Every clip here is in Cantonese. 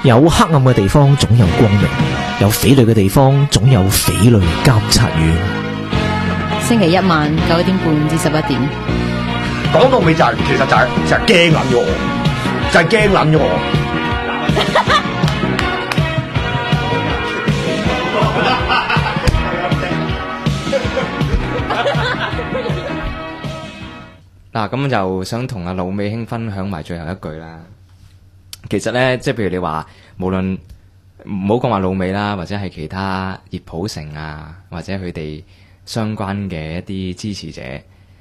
有黑暗嘅地方總有光明，有匪類嘅地方總有匪類監察院。 星期一晚9點半至11點。 講到尾就係、其實就係驚撚咗我，就係驚撚咗我。 嗱，咁就想同阿老美兄分享埋最後一句啦。其實咧，即係譬如你話，無論唔好講話老美啦，或者係其他熱普城啊，或者佢哋相關嘅一啲支持者，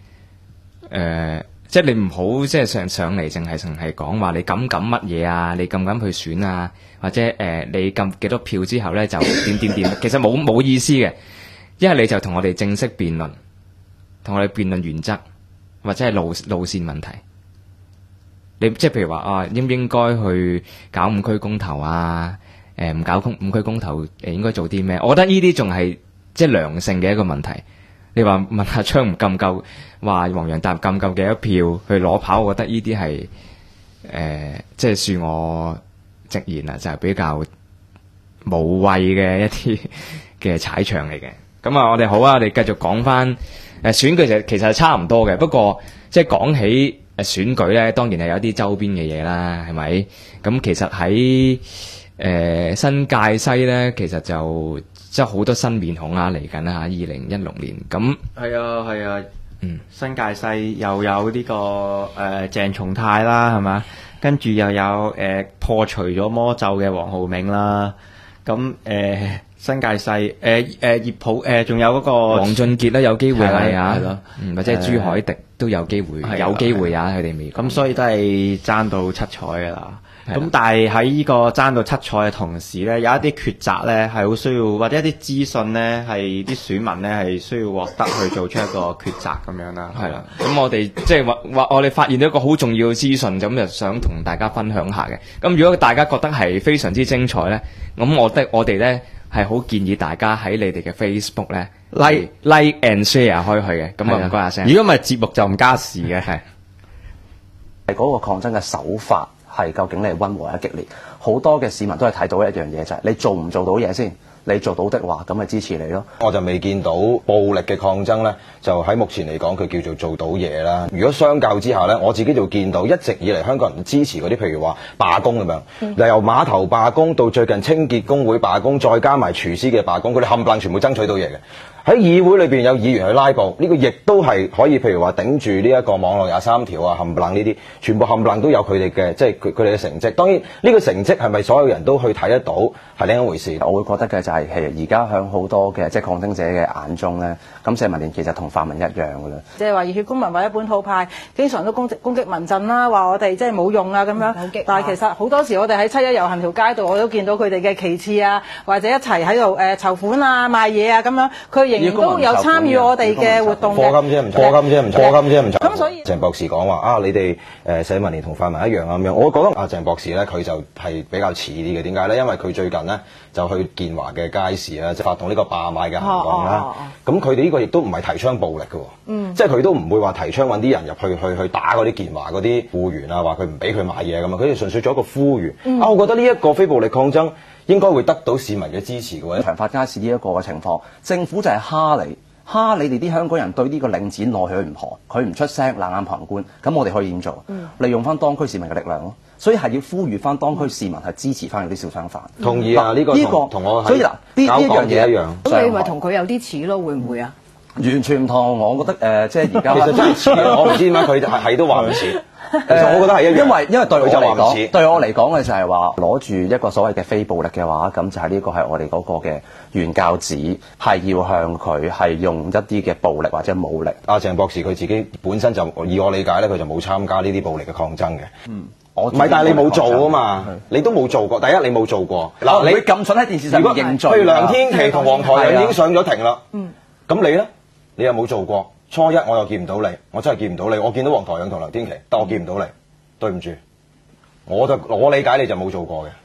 即係你唔好即係上嚟淨係講話你敢乜嘢啊，你敢去選啊，或者你撳幾多票之後咧就點，其實冇意思嘅。一係你就同我哋正式辯論，同我哋辯論原則或者係路線問題。你即係譬如話啊，應唔應該去搞5區公投啊？唔搞5區公投應該做啲咩？我覺得呢啲仲係即係良性嘅一個問題。你話問下昌唔夠唔夠，話黃洋達夠唔夠幾多票去攞跑？我覺得呢啲係即係恕我直言啦，就係比較無謂嘅一啲嘅踩場嚟嘅。咁啊，我哋好啊，我哋繼續講翻選舉其實係差唔多嘅，不過即係講起選舉咧，當然係有啲周邊嘅嘢啦，係咪？咁其實喺新界西咧，其實就即係好多新面孔啊嚟緊啦嚇，2016年咁係啊，新界西又有呢個鄭松泰啦，係嘛？跟住又有破除咗魔咒嘅黃浩銘啦，咁新界西葉普仲有嗰個黃俊傑咧有機會係啊， 係咯， 或者係朱凱迪都有機會，有機會啊，佢哋未咁，所以都係爭到七彩㗎啦。咁但係喺呢個爭到七彩嘅同時咧，有一啲抉擇咧係好需要，或者一啲資訊咧係啲選民咧係需要獲得去做出一個抉擇咁樣啦。 係啦，咁我哋即係話我哋發現到一個好重要嘅資訊，咁就想同大家分享下嘅。咁如果大家覺得係非常之精彩咧，咁我哋咧係好建議大家喺你哋嘅 Facebook 咧 like and share 開去嘅。咁啊唔該阿聲。 如果唔係節目就唔加時嘅。係嗰個抗爭嘅手法。係究竟你係溫和或者激烈？好多嘅市民都係睇到一樣嘢，就係你做唔做到嘢先。你做到的話，咁咪支持你咯。 我就未見到暴力嘅抗爭呢，就喺目前嚟講，佢叫做做到嘢啦。如果相較之下呢，我自己就見到一直以嚟香港人支持嗰啲，譬如話罷工咁樣，由碼頭罷工到最近清潔工會罷工，再加埋廚師嘅罷工，佢哋冚唪唥全部爭取到嘢嘅。喺議會裏邊有議員去拉布，呢個亦都係可以，譬如話頂住呢一個網絡23條啊，冚唪唥呢啲，全部冚唪唥都有佢哋嘅，即係佢哋嘅成績。當然呢個成績係咪所有人都去睇得到，係另一回事。 我會覺得嘅就係其實而家喺好多嘅即係抗爭者嘅眼中咧，咁社民連其實同泛民一樣㗎啦。 即係話熱血公民或者本土派，經常都攻擊民陣啦，話我哋即係冇用啊咁樣。但係其實好多時我哋喺7·1遊行條街度，我都見到佢哋嘅旗幟啊，或者一齊喺度籌款啊、賣嘢啊咁樣，佢仍然都有參與我哋嘅活動嘅。 課金啫唔錯。 咁所以鄭博士講話啊，你哋社民連同泛民一樣咁樣，我覺得阿鄭博士咧佢就係比較似啲嘅。點解咧？因為佢最近咧就去建華嘅街市啦，即係發動呢個罷買嘅行動啦。咁佢哋呢個亦都唔係提倡暴力嘅，即係佢都唔會話提倡揾啲人入去打嗰啲建華嗰啲僱員啊，話佢唔俾佢買嘢咁啊。佢哋純粹做一個呼籲。我覺得呢一個非暴力抗爭應該會得到市民嘅支持嘅喎。 長發街市呢一個嘅情況，政府就係蝦你哋啲香港人對呢個領展內去唔何，佢唔出聲，冷眼旁觀，咁我哋可以點做？利用翻當區市民嘅力量咯。所以係要呼籲翻當區市民係支持翻嗰啲小商販。 同意啊！呢個同我所以嗱，呢樣嘢一樣。 咁你咪同佢有啲似咯，會唔會啊？ 完全唔同，我覺得即係而家其實真係似，我唔知點解佢係都話唔似。其實我覺得係一樣， 因為對我嚟講嘅就係話攞住一個所謂嘅非暴力嘅話，咁就係呢個係我哋嗰個嘅原教旨，係要向佢係用一啲嘅暴力或者武力。 阿鄭博士佢自己本身就以我理解咧，佢就冇參加呢啲暴力嘅抗爭嘅。唔係，但係你冇做啊嘛，你都冇做過。第一，你冇做過。 嗱，你咁蠢喺電視上面認罪。 譬如梁天琦同黃台仰已經上咗庭啦。咁你咧？你又冇做過。初一我又見唔到你，我真係見唔到你。我見到黃台仰同梁天琦，但我見唔到你。對唔住，我理解你就冇做過嘅。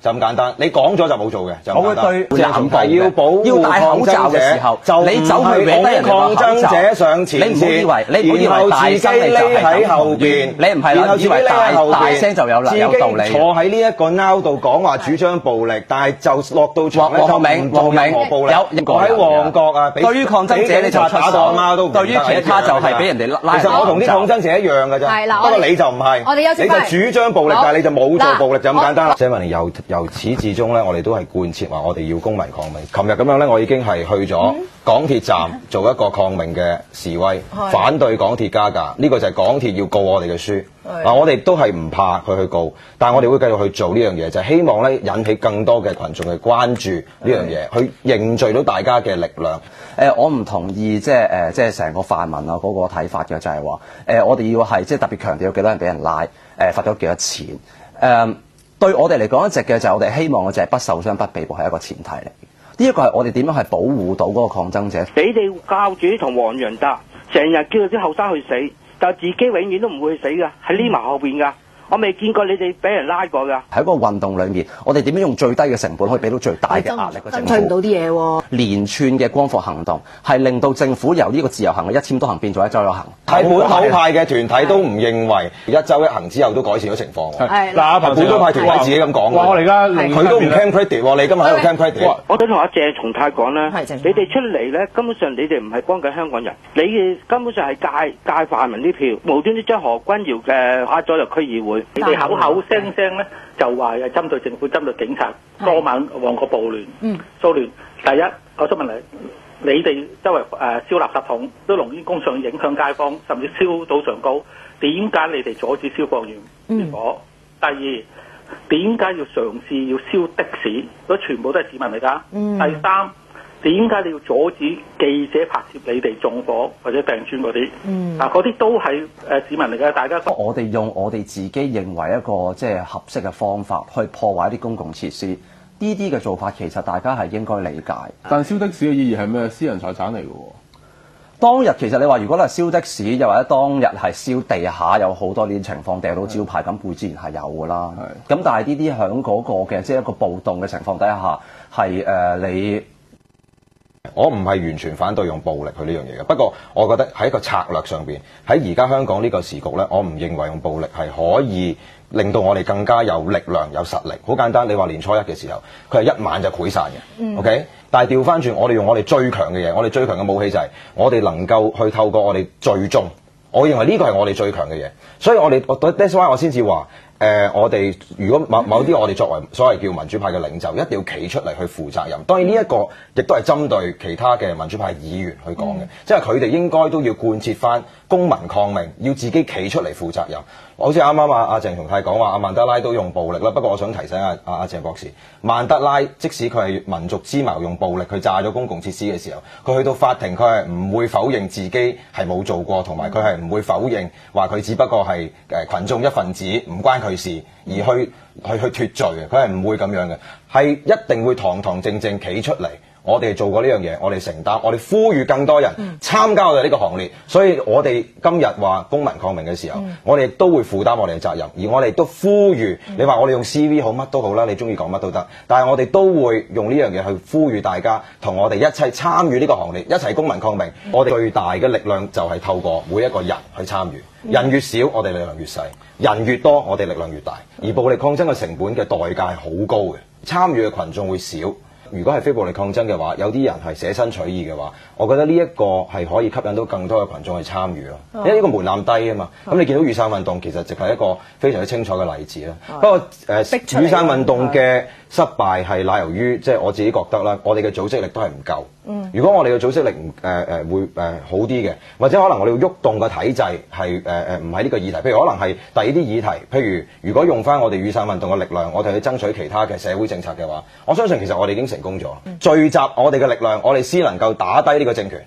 就咁簡單。你講咗就冇做嘅，就咁簡單。 我會對鄭係要保護戴口罩嘅時候， 就你走去搲低人哋抗爭者上前線， 你唔好以為大聲你就係後邊，你唔係啦，以為大聲就有道理。 坐喺呢一個拗度講話主張暴力，但係就落到場咧就唔做任何暴力。我喺旺角啊， 對於抗爭者你就出手， 貓都唔得。 對於其他就係俾人哋拉。 其實我同啲抗爭者一樣㗎啫，不過你就唔係，你就主張暴力，但係你就冇做暴力，就咁簡單啦。謝文廉由始至終咧，我哋都係貫徹話我哋要公民抗命。琴日咁樣咧，我已經係去咗港鐵站做一個抗命嘅示威，反對港鐵加價。呢個就係港鐵要告我哋嘅書。嗱，我哋都係唔怕佢去告，但係我哋會繼續去做呢樣嘢，就係希望咧引起更多嘅群眾去關注呢樣嘢，去凝聚到大家嘅力量。 我唔同意即係成個泛民啊嗰個睇法嘅，就係話我哋要係即係特別強調有幾多人俾人拉，罰咗幾多錢。對我哋嚟講，一直嘅就係我哋希望嘅就係不受傷不被捕係一個前提嚟。呢一個係我哋點樣係保護到嗰個抗爭者。 你哋教主同黃洋達成日叫啲後生去死，但自己永遠都唔會去死㗎，係匿埋後邊㗎。我未見過你哋俾人拉過㗎。 喺一個運動裏面，我哋點樣用最低嘅成本可以俾到最大嘅壓力嘅政府？ 爭取唔到啲嘢喎。 連串嘅光復行動係令到政府由呢個自由行嘅一簽多行變咗一週一行。 係本土派嘅團體都唔認為一週一行之後都改善咗情況。 嗱，阿彭本土派團體自己咁講。 我哋而家佢都唔 claim credit 喎，你今日喺度 claim credit。 我想同阿鄭松泰講咧，你哋出嚟咧，根本上你哋唔係幫緊香港人，你哋根本上係界泛民啲票，無端端將何君堯嘅派咗入區議會， 你哋口口聲聲咧就話係針對政府、針對警察，多晚旺角暴亂、騷亂。第一，我想問你哋周圍燒垃圾桶，都濃煙工上影響街坊，甚至燒到上高，點解你哋阻止消防員滅火？第二，點解要嘗試要燒的士？嗰全部都係市民嚟㗎。第三，點解你要阻止記者拍攝你哋縱火或者掟磚嗰啲？嗱，嗰啲都係市民嚟嘅，大家。 我哋用我哋自己認為一個即係合適嘅方法去破壞啲公共設施，呢啲嘅做法其實大家係應該理解。 但燒的士嘅意義係咩？私人財產嚟嘅喎。 當日其實你話如果係燒的士，又或者當日係燒地下，有好多呢啲情況掉到招牌，咁固之然係有㗎啦。咁但係呢啲響嗰個嘅即係一個暴動嘅情況底下，係你。 我唔係完全反對用暴力去呢樣嘢嘅，不過我覺得喺一個策略上邊，喺而家香港呢個時局呢，我唔認為用暴力係可以令到我哋更加有力量、有實力。好簡單，你話年初一嘅時候，佢係一晚就潰散嘅，OK？但係調翻轉，我哋用我哋最強嘅嘢，我哋最強嘅武器就係我哋能夠去透過我哋最終，我認為呢個係我哋最強嘅嘢，所以that's why 我先至話。我哋如果某啲我哋作為所謂叫民主派嘅領袖，一定要企出嚟去負責任。當然呢一個亦都係針對其他嘅民主派議員去講嘅，即係佢哋應該都要貫徹翻公民抗命，要自己企出嚟負責任。好似啱啱阿鄭松泰講話，阿曼德拉都用暴力啦。不過我想提醒阿鄭博士，曼德拉即使佢係民族之矛用暴力去炸咗公共設施嘅時候，佢去到法庭，佢係唔會否認自己係冇做過，同埋佢係唔會否認話佢只不過係群眾一份子，唔關佢事而去脫罪嘅，佢係唔會咁樣嘅，係一定會堂堂正正企出嚟。我哋做過呢樣嘢，我哋承擔，我哋呼籲更多人參加我哋呢個行列。所以我哋今日話公民抗命嘅時候，我哋亦都會負擔我哋嘅責任，而我哋都呼籲你話我哋用 CV 好乜都好啦，你中意講乜都得，但係我哋都會用呢樣嘢去呼籲大家同我哋一齊參與呢個行列，一齊公民抗命。我哋最大嘅力量就係透過每一個人去參與，人越少，我哋力量越細；人越多，我哋力量越大。而暴力抗爭嘅成本嘅代價係好高嘅，參與嘅群眾會少。如果係非暴力抗爭嘅話，有啲人係捨身取義嘅話，我覺得呢一個係可以吸引到更多嘅群眾去參與咯。因為呢個門檻低啊嘛。咁你見到雨傘運動其實就係一個非常之清楚嘅例子啦。不過雨傘運動嘅失敗係賴由於即係我自己覺得啦，我哋嘅組織力都係唔夠。如果我哋嘅組織力會好啲嘅，或者可能我哋要喐動嘅體制係唔係呢個議題，譬如可能係第二啲議題，譬如果用翻我哋雨傘運動嘅力量，我哋去爭取其他嘅社會政策嘅話，我相信其實我哋已經成功咗。聚集我哋嘅力量，我哋先能夠打低呢個政權。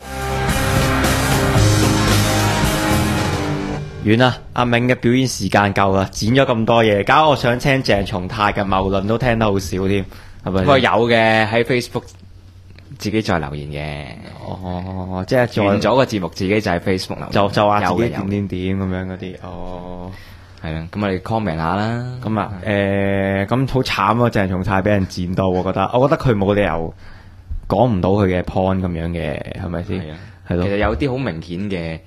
完啦，阿銘嘅表演時間夠啦，剪咗咁多嘢，搞我想聽鄭松泰嘅謬論都聽得好少添，係咪？不過有嘅喺 Facebook 自己再留言嘅。哦，即係完咗個節目自己就喺 Facebook 留言，就話自己點咁樣嗰啲。哦， 係啦，咁我哋 comment 下啦。 咁啊，咁好慘啊！鄭松泰俾人佔到，我覺得佢冇理由講唔到佢嘅 point 咁樣嘅，係咪先？係咯。 其實有啲好明顯嘅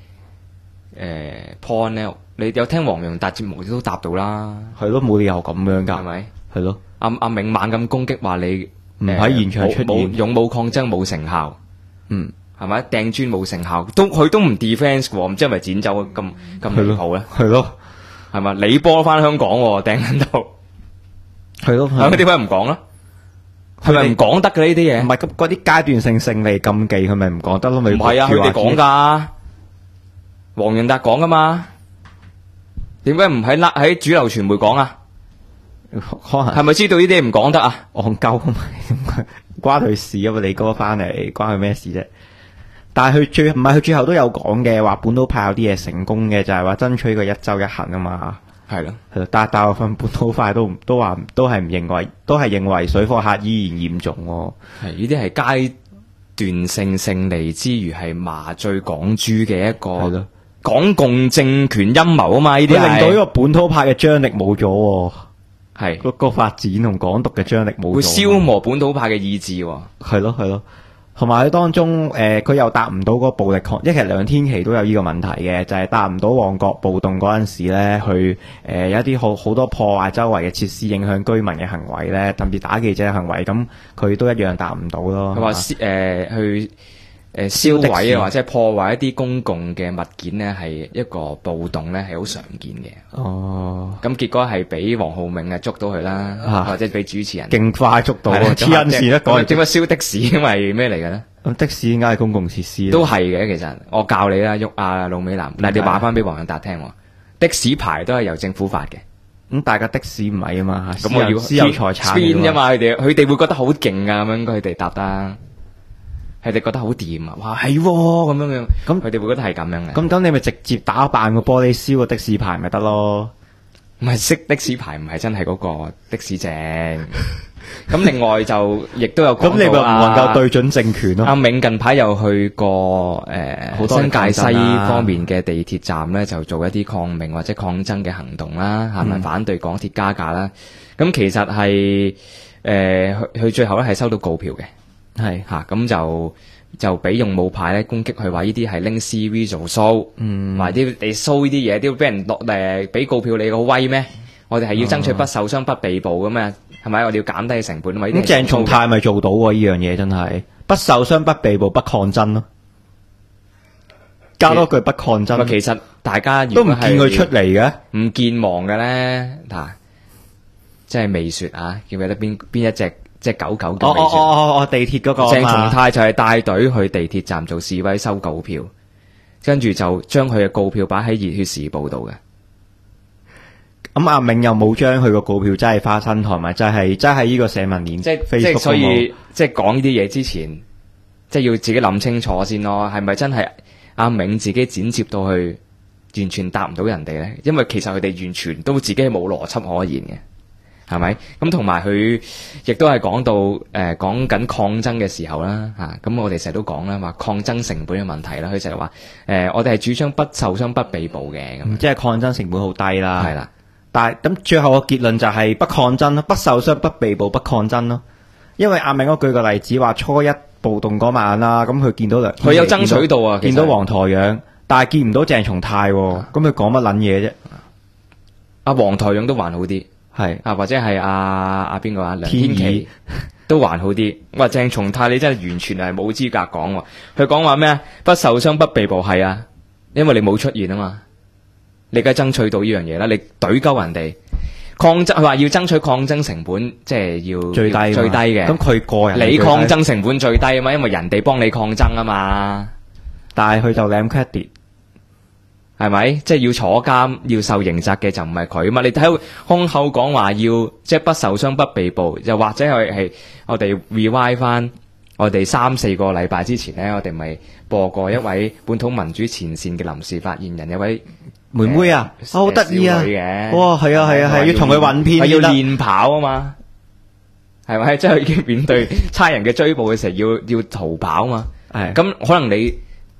point 咧，你有聽黃洋達節目都答到啦。 係咯，冇理由咁樣㗎， 係咪？ 係咯。 阿銘猛咁攻擊話你唔喺現場出現， 勇武抗爭冇成效。 嗯。 係咪掟磚冇成效？佢都唔 defence 喎，唔知係咪剪走咁離譜咧？ 係咯， 係嘛？你波翻香港喎，掟緊到， 係咯， 咁點解唔講咧？係咪唔講得嘅呢啲嘢？ 唔係嗰啲階段性勝利禁忌，佢咪唔講得咯？咪唔係啊，佢哋講㗎，黃洋達講㗎嘛？點解唔喺主流傳媒講啊？ 可能係咪知道呢啲唔講得啊？ 戇鳩啊嘛，關佢事啊嘛！你哥翻嚟關佢咩事啫？但係佢最後都有講嘅，話本土派有啲嘢成功嘅，就係話爭取個一周一行啊嘛。 係咯， 但係大部分本土派都係唔認為，都係認為水貨客依然嚴重喎。 係呢啲係階段性勝利之餘，係麻醉港豬嘅一個港共政權陰謀啊嘛！呢啲令到呢個本土派嘅張力冇咗，係個發展同港獨嘅張力冇咗， 會消磨本土派嘅意志。 係咯係咯。同埋喺當中，佢又答唔到嗰個暴力抗，其實梁天琦都有呢個問題嘅，就係答唔到旺角暴動嗰陣時咧，去有一啲好多破壞周圍嘅設施，影響居民嘅行為咧，甚至打記者嘅行為，咁佢都一樣答唔到咯。 佢話去燒毀啊，或者破壞一啲公共嘅物件咧，係一個暴動咧，係好常見嘅。 哦， 咁結果係俾黃浩銘捉到佢啦，或者俾主持人勁快捉到，黐恩事咧。 點解燒的士？因為咩嚟嘅咧？ 咁的士應該係公共設施， 都係嘅。其實我教你啦，喐阿盧美男，嗱你話翻俾黃洋達聽，的士牌都係由政府發嘅。 咁大家的士唔係啊嘛， 咁我要私有財產啫嘛，佢哋會覺得好勁啊，咁樣佢哋答得。佢哋覺得好掂啊！哇，係咁樣，咁佢哋會覺得係咁樣嘅。 咁你咪直接打扮個玻璃燒個的士牌咪得咯？ 唔係識的士牌，唔係真係嗰個的士證。咁另外就亦都有講到咁你咪唔能夠對準政權咯？ 阿銘近排又去過新界西方面嘅地鐵站咧，就做一啲抗命或者抗爭嘅行動啦，係咪反對港鐵加價啦？咁其實係佢最後咧係收到告票嘅。係吓，咁就俾勇武派咧攻擊佢，話呢啲係拎 CV 做 show，話啲你 show 呢啲嘢，都要俾人落俾告票你好威咩？我哋係要爭取不受傷、不被捕噶嘛，係咪？我哋要減低成本啊嘛。 咁鄭松泰咪做到喎？呢樣嘢真係不受傷、不被捕、不抗爭咯。加多句不抗爭。 其實大家都唔見佢出嚟嘅， 唔見望嘅咧，嗱，即係未說啊，記唔記得邊一隻？即係99嘅美船， 地鐵嗰個鄭松泰就係帶隊去地鐵站做示威收告票，跟住就將佢嘅告票擺喺《熱血時報》度嘅。 咁阿銘又冇將佢個告票真係花生台，咪真係呢個社民連即係所以即係講呢啲嘢之前，即係要自己諗清楚先咯，係咪真係阿銘自己剪接到去完全答唔到人哋咧？因為其實佢哋完全都自己冇邏輯可言嘅。係咪？咁同埋佢亦都係講到講緊抗爭嘅時候啦，咁我哋成日都講啦，話抗爭成本嘅問題啦。佢就係話我哋係主張不受傷、不被捕嘅，咁即係抗爭成本好低啦。 係啦， 但係咁最後個結論就係不抗爭咯，不受傷、不被捕、不抗爭咯。因為阿銘嗰舉個例子話初一暴動嗰晚啦，咁佢見到佢有爭取到啊， 見到黃台仰，但係見唔到鄭松泰，咁佢講乜撚嘢啫？ 阿黃台仰都還好啲。 係或者係阿邊個啊？梁天琦都還好啲。話鄭松泰你真係完全係冇資格講喎。佢講話咩啊？不受傷不被捕係啊，因為你冇出現啊嘛。你梗係爭取到呢樣嘢啦。你懟鳩人哋抗爭，佢話要爭取抗爭成本，即係要最低嘅。 咁佢個人你抗爭成本最低啊嘛，因為人哋幫你抗爭啊嘛。 但係佢就攬 credit。 係咪？即係要坐監要受刑責嘅就唔係佢嘛？你睇空口講話要即係不受傷不被捕，又或者係我哋 rewind 翻我哋3-4個禮拜之前咧，我哋咪播過一位本土民主前線嘅臨時發言人，一位妹妹啊，好得意啊！哇，係啊，要同佢揾片， 要練跑啊嘛，係咪？即係已經面對差人嘅追捕嘅時候要逃跑啊嘛。係咁可能你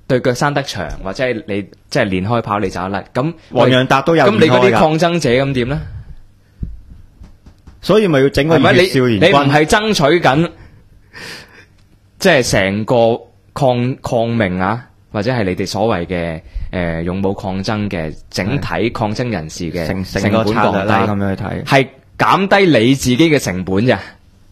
對腳生得長，或者係你即係練開跑你走得甩。咁黃洋達都有咁你嗰啲練開㗎抗爭者咁點咧？ 所以咪要整個係咪熱血少年你唔軍？ 係爭取緊，即係成個抗命啊，或者係你哋所謂嘅勇武抗爭嘅整體抗爭人士嘅成個本策略啦， 降低， 咁樣去睇。 係減低你自己嘅成本咋。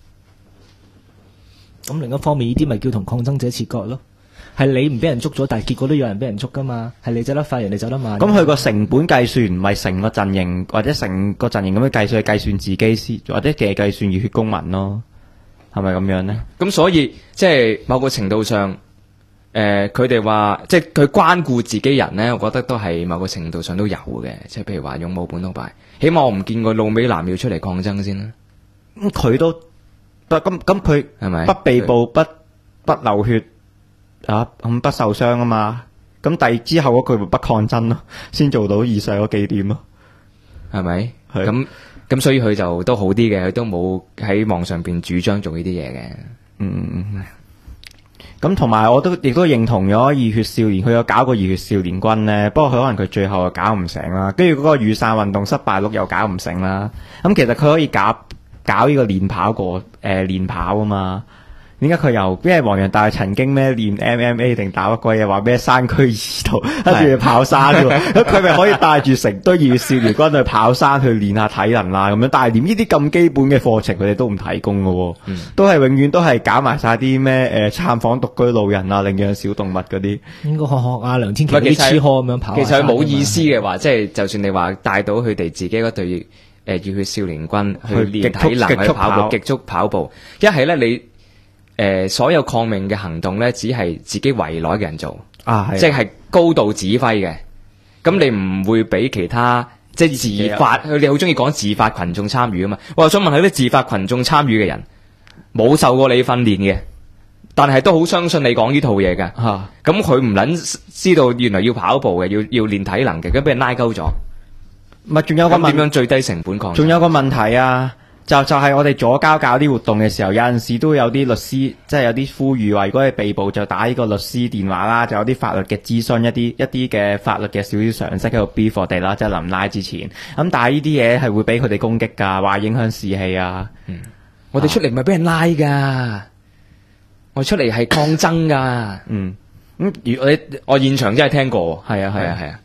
咁另一方面，呢啲咪叫同抗爭者切割咯？係你唔俾人捉咗，但係結果都有人俾人捉噶嘛？係你走得快，人哋走得慢。 咁佢個成本計算唔係成個陣營或者成個陣營咁樣計算，係計算自己先，或者計算熱血公民咯，係咪咁樣呢？ 咁所以即係某個程度上，佢哋話即係佢關顧自己人咧，我覺得都係某個程度上都有嘅。即係譬如話勇武本土派，起碼我唔見過路美男要出嚟抗爭先啦。 佢都咁佢係咪不被捕不流血啊，咁不受傷啊嘛？咁之後嗰句咪不抗爭咯，先做到以上嗰幾點咯， 係咪？ 係咁所以佢就都好啲嘅，佢都冇喺網上邊主張做呢啲嘢嘅。 咁同埋我亦都認同咗熱血少年，佢有搞過熱血少年軍咧，不過佢可能佢最後又搞唔成啦，跟住嗰個雨傘運動失敗率又搞唔成啦。咁其實佢可以搞呢個練跑啊嘛。點解佢又因為黃洋達曾經咩練 MMA 定打乜鬼嘢，話咩山區二度，跟住跑山嘅喎，咁佢咪可以帶住成堆熱血少年軍去跑山去練下體能啦咁樣，但係連呢啲咁基本嘅課程佢哋都唔提供嘅喎，都係永遠都係搞埋晒啲咩探訪獨居老人啊、領養小動物嗰啲， 應該學阿梁天琦啲痴科咁樣跑。 其實佢冇意思嘅話，即係就算你話帶到佢哋自己嗰隊熱血少年軍去練體能去跑步、極速跑步，一係咧你。所有抗命嘅行動咧，只係自己圍內嘅人做，即係高度指揮嘅。咁你唔會俾其他即係自發，你好中意講自發群眾參與啊嘛。我想問下啲自發群眾參與嘅人，冇受過你訓練嘅，但係都好相信你講呢套嘢嘅。咁佢唔撚知道原來要跑步嘅，要練體能嘅，咁俾人拉鳩咗。 咪仲有個點樣最低成本抗？ 仲有個問題啊！就係我哋左膠搞啲活動嘅時候，有陣時都有啲律師，即係有啲呼籲話，如果係被捕就打呢個律師電話啦，就有啲法律嘅諮詢，一啲嘅法律嘅少少常識喺度 brief 我哋啦，即係臨拉之前。咁但係呢啲嘢係會俾佢哋攻擊㗎，話影響士氣啊。 我哋出嚟唔係俾人拉㗎，我出嚟係抗爭㗎。如我現場真係聽過，係啊。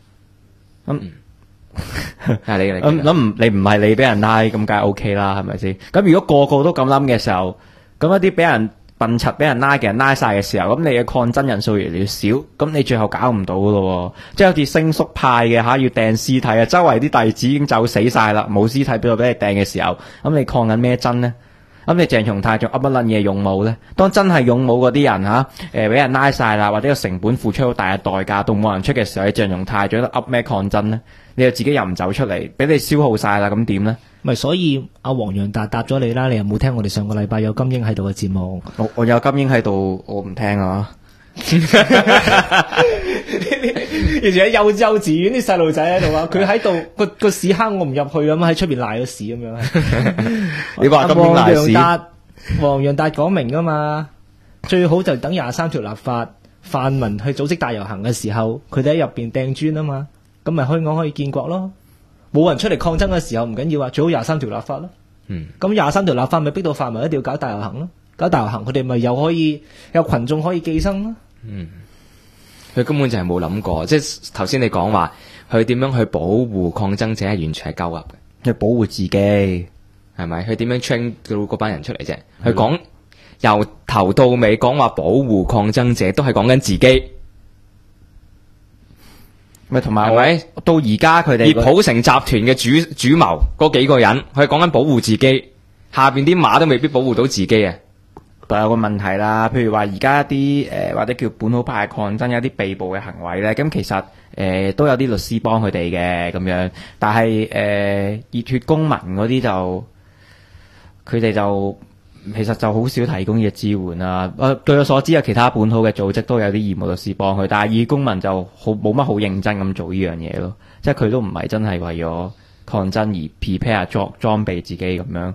你唔係你俾人拉咁梗係 OK 啦，係咪先？咁如果個個都咁諗嘅時候，咁一啲俾人笨柒俾人拉嘅人拉晒嘅時候，咁你嘅抗爭人數越嚟越少，咁你最後搞唔到噶咯。即係好似星宿派嘅要掟屍體啊，周圍啲弟子已經走死晒啦，冇屍體俾你掟嘅時候，咁你抗緊咩爭呢？咁你鄭松泰仲噏乜撚嘢勇武呢？當真係勇武嗰啲人俾人拉晒啦，或者個成本付出好大嘅代價，到冇人出嘅時候，你鄭松泰仲喺度噏咩抗爭呢？你又自己又唔走出嚟，俾你消耗晒啦，咁點呢？ 咪所以阿黃洋達答咗你啦，你又冇聽我哋上個禮拜有金英喺度嘅節目？ 我有金英喺度，我唔聽啊！ 以前喺幼稚園啲細路仔喺度啊，佢喺度個屎坑我唔入去咁喺出邊賴咗屎咁樣。 你話金英賴屎？ 黃洋達講明噶嘛，最好就等23條立法，泛民去組織大遊行嘅時候，佢哋喺入邊掟磚啊嘛，咁咪香港可以建國咯。冇人出嚟抗爭嘅時候唔緊要啊，最好23條立法咯。咁23條立法咪逼到泛民一定要搞大遊行咯，搞大遊行佢哋咪又可以有群眾可以寄生咯。 佢根本就係冇諗過，即係頭先你講話佢點樣去保護抗爭者係完全係鳩噏嘅， 去保護自己係咪？佢點樣 train 到嗰班人出嚟啫？佢講由頭到尾講話保護抗爭者，都係講緊自己。 咪同埋係咪到而家佢哋葉普成集團嘅主謀嗰幾個人，佢係講緊保護自己，下邊啲馬都未必保護到自己啊！ 但有個問題啦，譬如話而家一啲或者叫本土派抗爭有啲被捕嘅行為咧，咁其實都有啲律師幫佢哋嘅咁樣，但係熱血公民嗰啲就佢哋就其實就好少提供嘅支援啦。據我所知，有其他本土嘅組織都有啲義務律師幫佢，但係熱血公民就冇乜好認真咁做呢樣嘢咯，即係佢都唔係真係為咗抗爭而 prepare 裝備自己咁樣。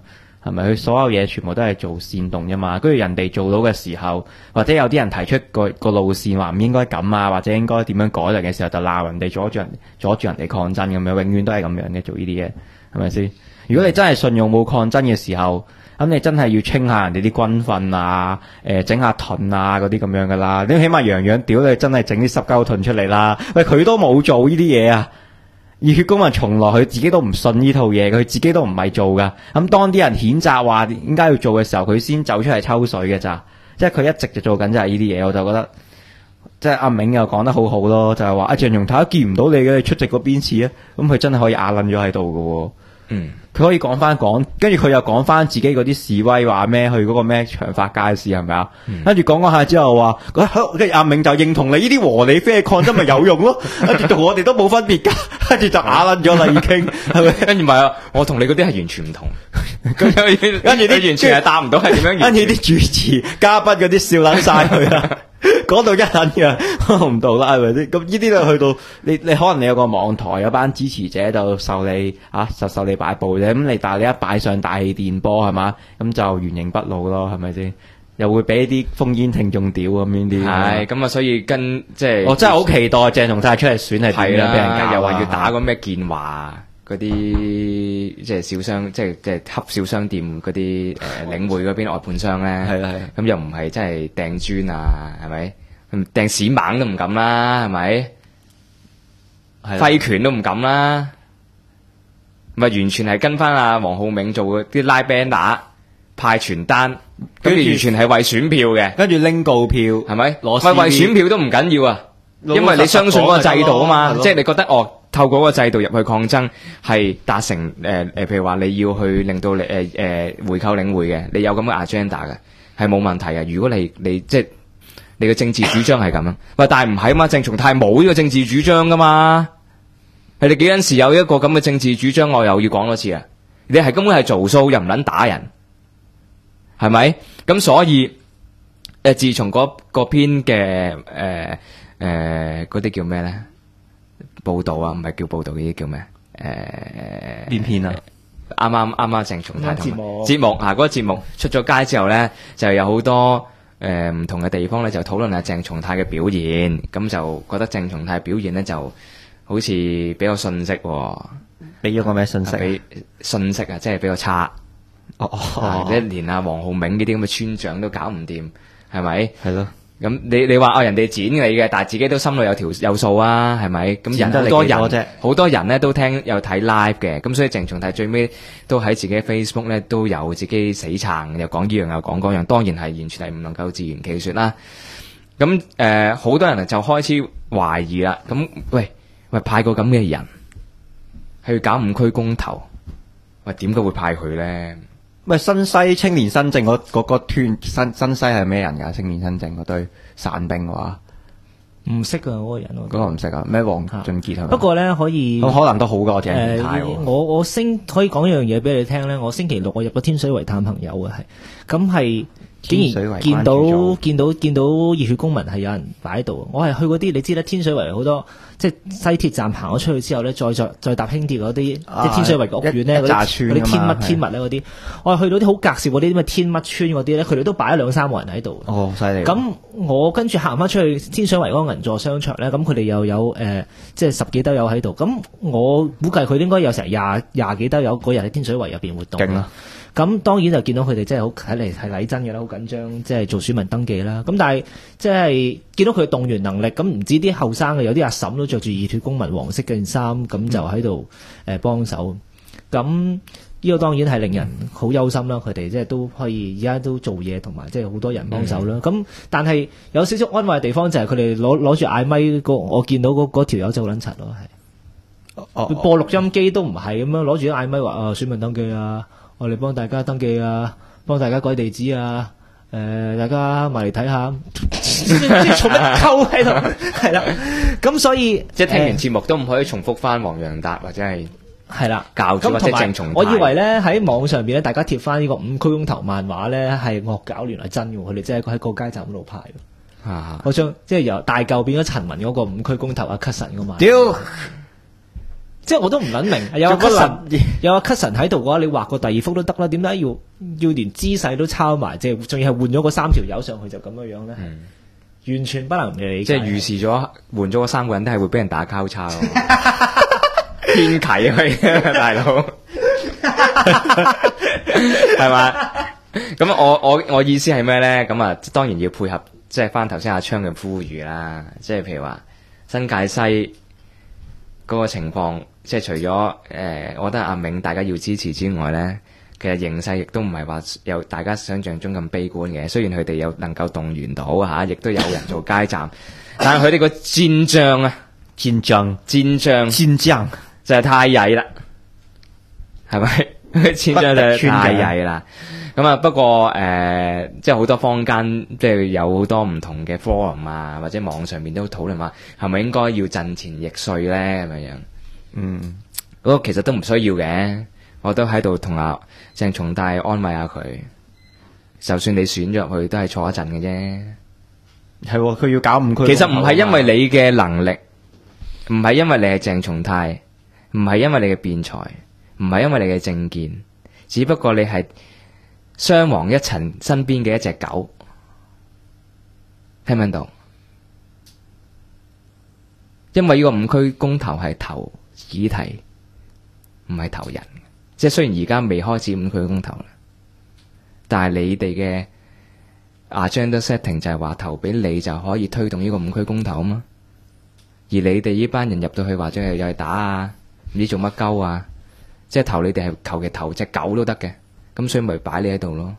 係咪？佢所有嘢全部都係做煽動啫嘛。跟住人哋做到嘅時候，或者有啲人提出個路線話唔應該咁啊，或者應該點樣改良嘅時候，就鬧人哋阻住人哋抗爭咁樣，永遠都係咁樣嘅做呢啲嘢，係咪先？如果你真係信用冇抗爭嘅時候，咁你真係要清下人哋啲軍訓啊，整下盾啊嗰啲咁樣噶啦。你起碼洋洋屌你真係整啲濕膠盾出嚟啦。喂，佢都冇做呢啲嘢啊！熱血公民從來佢自己都唔信呢套嘢，佢自己都唔係做噶。咁當啲人譴責話點解要做嘅時候，佢先走出嚟抽水嘅咋。即係佢一直就做緊就係呢啲嘢，我就覺得即係阿銘又講得好好咯，就係話阿鄭松泰都見唔到你嘅，你出席過邊次啊？咁佢真係可以啞撚咗喺度噶。佢可以講，跟住佢又講翻自己嗰啲示威話咩去嗰個咩長發街市係咪啊？跟住講下之後話，跟住阿銘就認同你呢啲和理非嘅抗爭咪有用咯，跟住同我哋都冇分別噶，跟住就啞撚咗啦已經，係咪？ 跟住唔係啊，我同你嗰啲係完全唔同，跟住啲完全係答唔到係點樣， 跟住啲主持嘉賓嗰啲笑撚晒佢啦。講到一撚嘅唔到啦，係咪先？咁呢啲就去到你可能你有個網台有班支持者就受你受你擺布啫。咁但係你一擺上大氣電波係嘛，咁就原形畢露咯，係咪先？又會俾啲烽煙聽眾屌咁呢啲。 係咁啊，所以即係我真係好期待鄭松泰出嚟選係點樣俾人搞， 又話要打個咩建華嗰啲即係小商，即係恰小商店嗰啲領匯嗰邊外判商咧， 係啦係。 咁又唔係真係掟磚啊，係咪？掟屎猛都唔敢啦，係咪？揮拳都唔敢啦，咪完全係跟翻阿黃浩銘做啲拉 banner 派傳單，跟住完全係為選票嘅， 跟住拎告票，係咪？ 為選票都唔緊要啊，因為你相信嗰個制度啊嘛，即係你覺得透過個制度入去抗爭係達成譬如話你要去令到你回購領匯嘅，你有咁嘅 agenda 嘅係冇問題嘅。如果你即係你嘅政治主張係咁樣，喂，但係唔係啊嘛？鄭松泰冇呢個政治主張噶嘛？係你幾陣時有一個咁嘅政治主張，我又要講多次啊！你係根本係做數又唔撚打人，係咪？咁所以自從嗰篇嘅嗰啲叫咩咧？報道啊，唔係叫報道，呢啲叫咩？ 邊篇啊？ 啱啱鄭松泰同節目嗰個節目出咗街之後咧，就有好多唔同嘅地方咧，就討論下鄭松泰嘅表現，咁就覺得鄭松泰表現咧就好似比較遜色喎。 俾咗個咩信息？ 俾信息啊，即係比較差。連阿黃浩銘呢啲咁嘅村長都搞唔掂，係咪？係咯。咁你話人哋剪你嘅，但係自己都心裏有數啊，係咪？咁好多人咧都有睇 live 嘅，咁所以鄭松泰最尾都喺自己 Facebook 咧都有自己死撐，又講呢樣又講嗰樣，當然係完全係唔能夠自圓其說啦。咁好多人就開始懷疑啦。咁喂派個咁嘅人去搞5區公投，喂點解會派佢咧？ 喂，新西青年新政嗰個團新西係咩人㗎？青年新政嗰堆散兵嘅話， 唔識㗎嗰個人， 嗰個唔識啊？咩黃俊傑係咪？ 不過咧可以， 咁可能都好過鄭松泰喎。 我可以講一樣嘢俾你聽咧。我星期六我入咗天水圍探朋友嘅，咁係竟然見到熱血公民係有人擺喺度。我係去嗰啲你知啦，天水圍好多即係西鐵站行咗出去之後咧，再搭輕鐵嗰啲，即係天水圍嘅屋苑咧，嗰啲天物咧嗰啲，我係去到啲好隔涉嗰啲咩天物村嗰啲咧，佢哋都擺咗2-3個人喺度。 哦，犀利！ 咁我跟住行翻出去天水圍嗰個銀座商場咧，咁佢哋又有即係10幾兜友喺度。咁我估計佢應該有成廿幾兜友嗰日喺天水圍入邊活動。勁啦！咁當然就見到佢哋真係好睇嚟係禮真嘅啦，好緊張，即係做選民登記啦。咁但係即係見到佢嘅動員能力，咁唔知啲後生嘅有啲阿嬸都着住熱血公民黃色嘅件衫，咁就喺度幫手。咁呢個當然係令人好憂心啦。佢哋即係都可以而家都做嘢，同埋即係好多人幫手啦。咁但係有少少安慰嘅地方就係佢哋攞住嗌咪我見到嗰條友就好撚柒咯，係播錄音機都唔係咁樣攞住啲嗌咪話選民登記啊。我哋幫大家登記啊，幫大家改地址啊，大家埋嚟睇下，即係做乜鳩喺度？係啦，咁所以即係聽完節目都唔可以重複翻黃洋達或者係啦教主或者鄭松泰。 我以為咧喺網上邊咧，大家貼翻呢個5區公投漫畫咧係惡搞，原來真嘅，佢哋真係喺個街站嗰度派。我將即係由大舊變咗陳文嗰個5區公投啊 cut 神噶嘛。屌！ 即係我都唔撚明，有個 cushion 喺度嘅話，你畫個第二幅都得啦，點解要連姿勢都抄埋，即係仲要係換咗個3條友上去就咁樣樣咧？完全不能理解。 即係預示咗換咗嗰3個人都係會俾人打交叉咯，偏啟佢大佬，係嘛？咁我意思係咩咧？咁啊，當然要配合，即係翻頭先阿昌嘅呼籲啦。即係譬如話新界西嗰個情況，即係除咗我覺得阿銘大家要支持之外咧，其實形勢亦都唔係話有大家想象中咁悲觀嘅。雖然佢哋有能夠動員到嚇，亦都有人做街站，但係佢哋個戰將啊，戰將就係太曳啦，係咪？戰將就係太曳啦。咁啊，不過即係好多坊間即係有好多唔同嘅 forum 啊，或者網上面都討論話，係咪應該要陣前易帥咧咁樣？嗰個其實都唔需要嘅。我都喺度同阿鄭松泰安慰下佢，就算你選咗入去，都係坐一陣嘅啫。 係，佢要搞5區。 其實唔係因為你嘅能力，唔係因為你係鄭松泰，唔係因為你嘅辯才，唔係因為你嘅政見，只不過你係雙黃一塵身邊嘅一隻狗，聽唔聽到？因為呢個5區公投係投議題，唔係投人。即係雖然而家未開始5區公投啦，但係你哋嘅 agenda setting 就係話投俾你就可以推動呢個5區公投啊嘛。而你哋呢班人入到去或者係又去打啊，唔知做乜鳩啊，即係投你哋係求其投隻狗都得嘅。咁所以咪擺你喺度咯，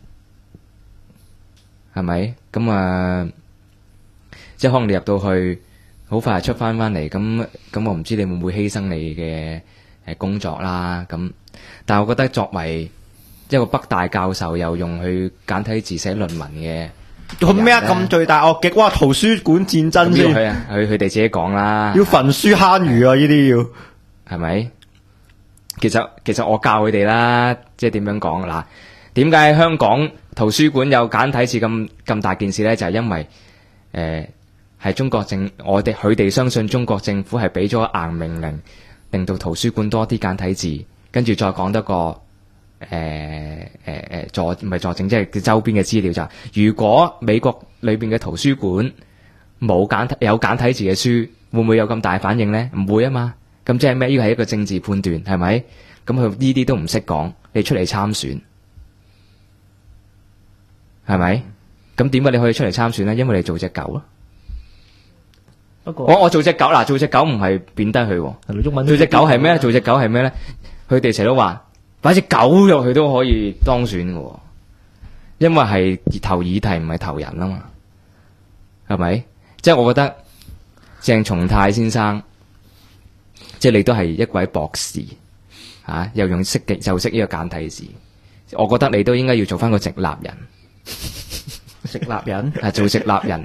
係咪？咁即係可能你入到去，好快就出翻嚟。咁我唔知你會唔會犧牲你嘅工作啦。咁，但係我覺得作為一個北大教授，又用去簡體字寫論文嘅， 做咩啊？咁罪大惡極，哇！圖書館戰爭先， 佢哋自己講啦， 要焚書坑儒啊！呢啲要係咪？其實我教佢哋啦，即係點樣講嗱？點解香港圖書館有簡體字咁大件事咧？就係因為係中國佢哋相信中國政府係俾咗硬命令，令到圖書館多啲簡體字，跟住再講得個唔係佐證，即係周邊嘅資料就係，如果美國裏邊嘅圖書館有簡體字嘅書，會唔會有咁大反應咧？唔會啊嘛。咁即係咩？呢個係一個政治判斷，係咪？咁佢呢啲都唔識講，你出嚟參選，係咪？咁點解你可以出嚟參選咧？因為你做隻狗咯。不過我做隻狗嗱，做隻狗唔係貶低佢，做隻狗係咩？做隻狗係咩咧？佢哋成日都話擺隻狗入去都可以當選嘅，因為係投議題唔係投人啊嘛，係咪？即係我覺得鄭松泰先生。即係你都係一位博士，又用識呢個簡體字，我覺得你都應該要做翻個直立人， 直立人係做直立人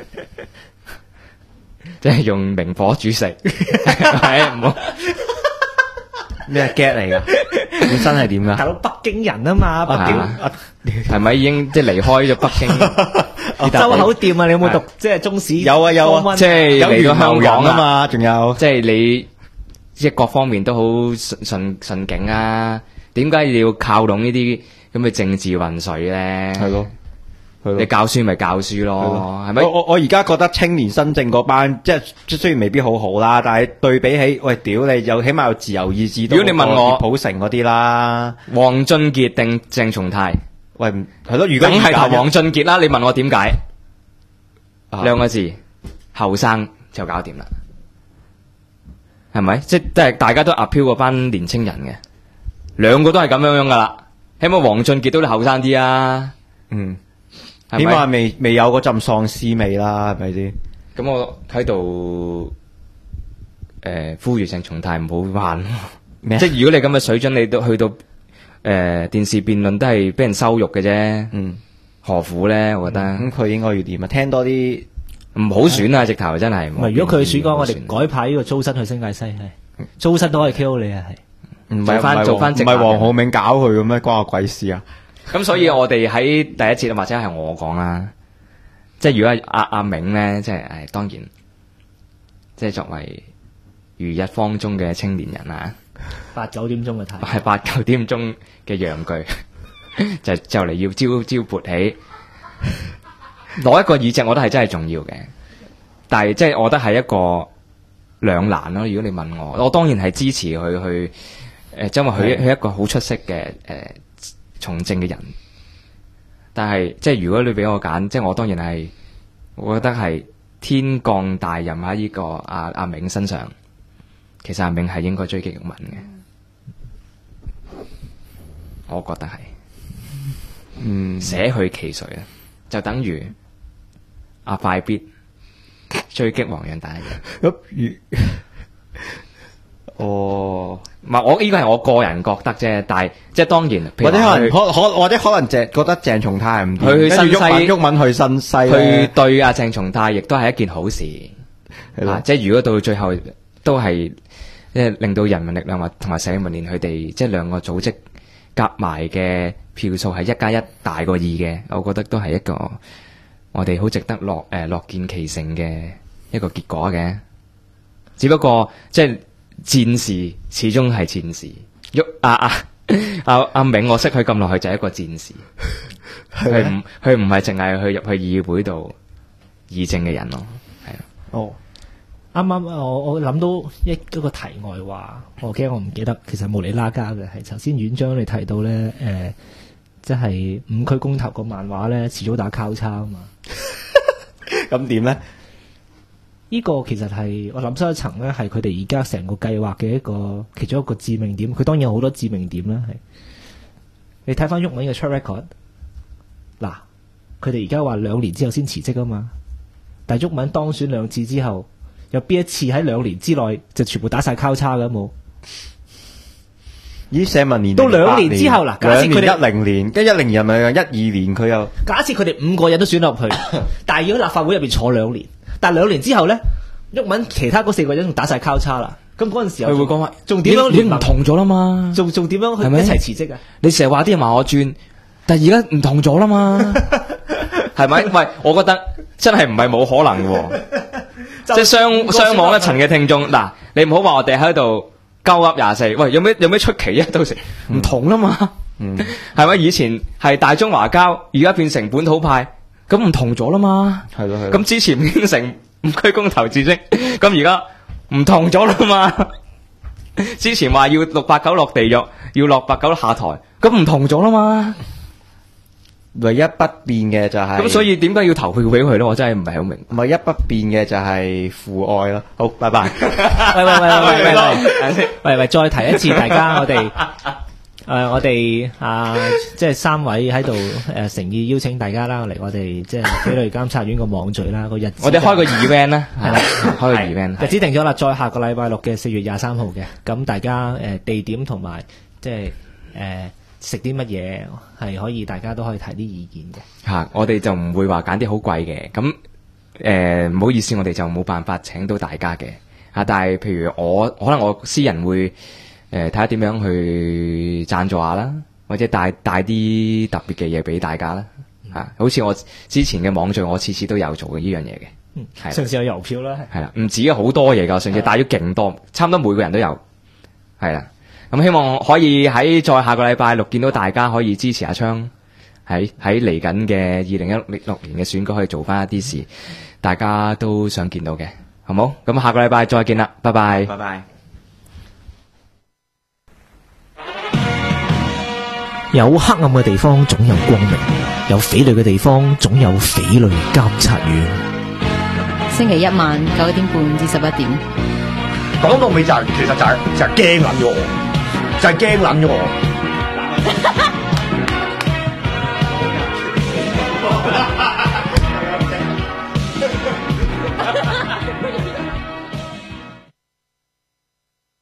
即係用明火煮食，係唔好咩 get 嚟噶？本身係點噶？ 大佬北京人啊嘛，北京係咪已經即係離開咗北京？ 周口店啊，你有冇讀即係中史？ 有啊， 即係嚟咗香港啊嘛，仲有即係你。即係各方面都好順境啊！點解你要靠攏呢啲咁嘅政治混水咧？ 係咯， 你教書咪教書咯，係咪？ 我而家覺得青年新政嗰班，即係雖然未必好好啦，但係對比起喂，屌你有起碼有自由意志。 如果你問我， 普成嗰啲啦， 黃俊傑定鄭松泰？ 喂，係咯，如果梗係投黃俊傑啦！你問我點解？2個字，後生就搞掂啦。係咪？即係大家都 appeal 嗰班年青人嘅，2個都係咁樣噶啦。起碼黃俊傑都後生啲啊， 起碼未有嗰陣喪屍味啦，係咪先？ 咁我喺度呼籲鄭松泰唔好玩，即係如果你咁嘅水準，你都去到電視辯論都係俾人羞辱嘅啫。何苦咧？我覺得咁佢應該要點啊？聽多啲。 唔好選啊！直頭真係。 如果佢選講，我哋改派呢個租身去新界西，係租身都可以 KO 你啊！係唔係做翻唔係黃浩銘搞佢嘅咩？關我鬼事啊！ 咁所以我哋喺第一節或者係我講啦，即係如果阿銘咧，即係當然，即係作為如日方中嘅青年人啊 ，8、9點鐘嘅睇， 係8、9點鐘嘅陽具，就嚟要招勃起，攞一個議席，我覺得係真係重要嘅。但係即係我覺得係一個兩難咯。如果你問我當然係支持佢去因為佢一個好出色嘅從政嘅人。但係即係如果你俾我揀，即係我當然係，我覺得係天降大任喺呢個阿銘身上。其實阿銘係應該追擊毓民嘅，我覺得係。捨去其誰啊？就等於阿快必追擊黃洋達一樣。 哦， 唔係我呢個係我個人覺得啫，但係即係當然， 或者可能覺得鄭松泰唔去新西， 毓民去新西去對阿鄭松泰，亦都係一件好事。即係如果到最後都係即係令到人民力量同埋社民連佢哋即係兩個組織夾埋嘅票數係1+1大過2嘅，我覺得都係一個我哋好值得樂見其成嘅一個結果嘅。只不過即係戰士始終係戰士，阿銘我識佢咁耐，佢就係一個戰士，佢唔係淨係去入去議會度議政嘅人咯，係啊。 哦，啱啱我諗到一個題外話，我唔記得，其實無厘啦家嘅係頭先院長你提到咧，即係5區公投個漫畫咧，遲早打交叉啊嘛。 咁點咧？ 呢個其實係我諗深一層咧，係佢哋而家成個計劃嘅其中一個致命點。佢當然有好多致命點啦，係你睇翻毓民嘅 track record， 嗱，佢哋而家話2年之後先辭職啊嘛，但係毓民當選2次之後，有邊一次喺2年之內就全部打晒交叉嘅冇？ 咦，社民連到2年之後嗱，假設佢哋 10年，跟10年咪12年佢又假設佢哋5個人都選入去，但係要喺立法會入邊坐2年。但係2年之後咧，毓民其他嗰4個人仲打晒交叉啦。咁嗰陣時候佢會講話， 仲點樣聯盟唔同咗啦嘛？ 仲點樣去一齊辭職啊？ 你成日話啲人話我轉，但係而家唔同咗啦嘛？係咪？喂，我覺得真係唔係冇可能喎。即係雙網一層嘅聽眾，嗱，你唔好話我哋喺度鳩噏24，喂，有咩出奇啊？到時唔同啦嘛？係咪？以前係大中華膠，而家變成本土派。咁唔同咗啦嘛， 係咯。 咁之前應承5區公投辭職，咁而家唔同咗啦嘛。之前話要689落地獄，要落89下台，咁唔同咗啦嘛。 唯一不變嘅就係， 咁所以點解要投票俾佢咧？我真係唔係好明。 唯一不變嘅就係父愛咯。好，拜拜。 喂，再提一次，大家我哋。我哋即係3位喺度誠意邀請大家啦，嚟我哋即係紀律監察院個網聚啦，個日子我哋開個 event 啦，係啦，開個 event 日子定咗啦，再下個禮拜6嘅4月23號嘅，咁大家地點同埋即係食啲乜嘢係可以，大家都可以提啲意見嘅。 我哋就唔會話揀啲好貴嘅，咁唔好意思，我哋就冇辦法請到大家嘅。但係譬如可能我私人會。睇下點樣去贊助下啦，或者帶啲特別嘅嘢俾大家啦，好似我之前嘅網聚，我次次都有做嘅呢樣嘢嘅， 上次有郵票啦， 係啦，唔止啊，好多嘢噶，上次帶咗勁多，差唔多每個人都有，係啦，咁希望可以喺再下個禮拜6見到大家可以支持阿昌喺嚟緊嘅2016年嘅選舉可以做翻一啲事，大家都想見到嘅，好冇？咁下個禮拜再見啦，拜拜， 拜拜。 有黑暗嘅地方總有光明，有匪類嘅地方總有匪類監察院。 星期1晚9點半至11點。 講到尾就係其實就係驚撚咗我，就係驚撚咗我。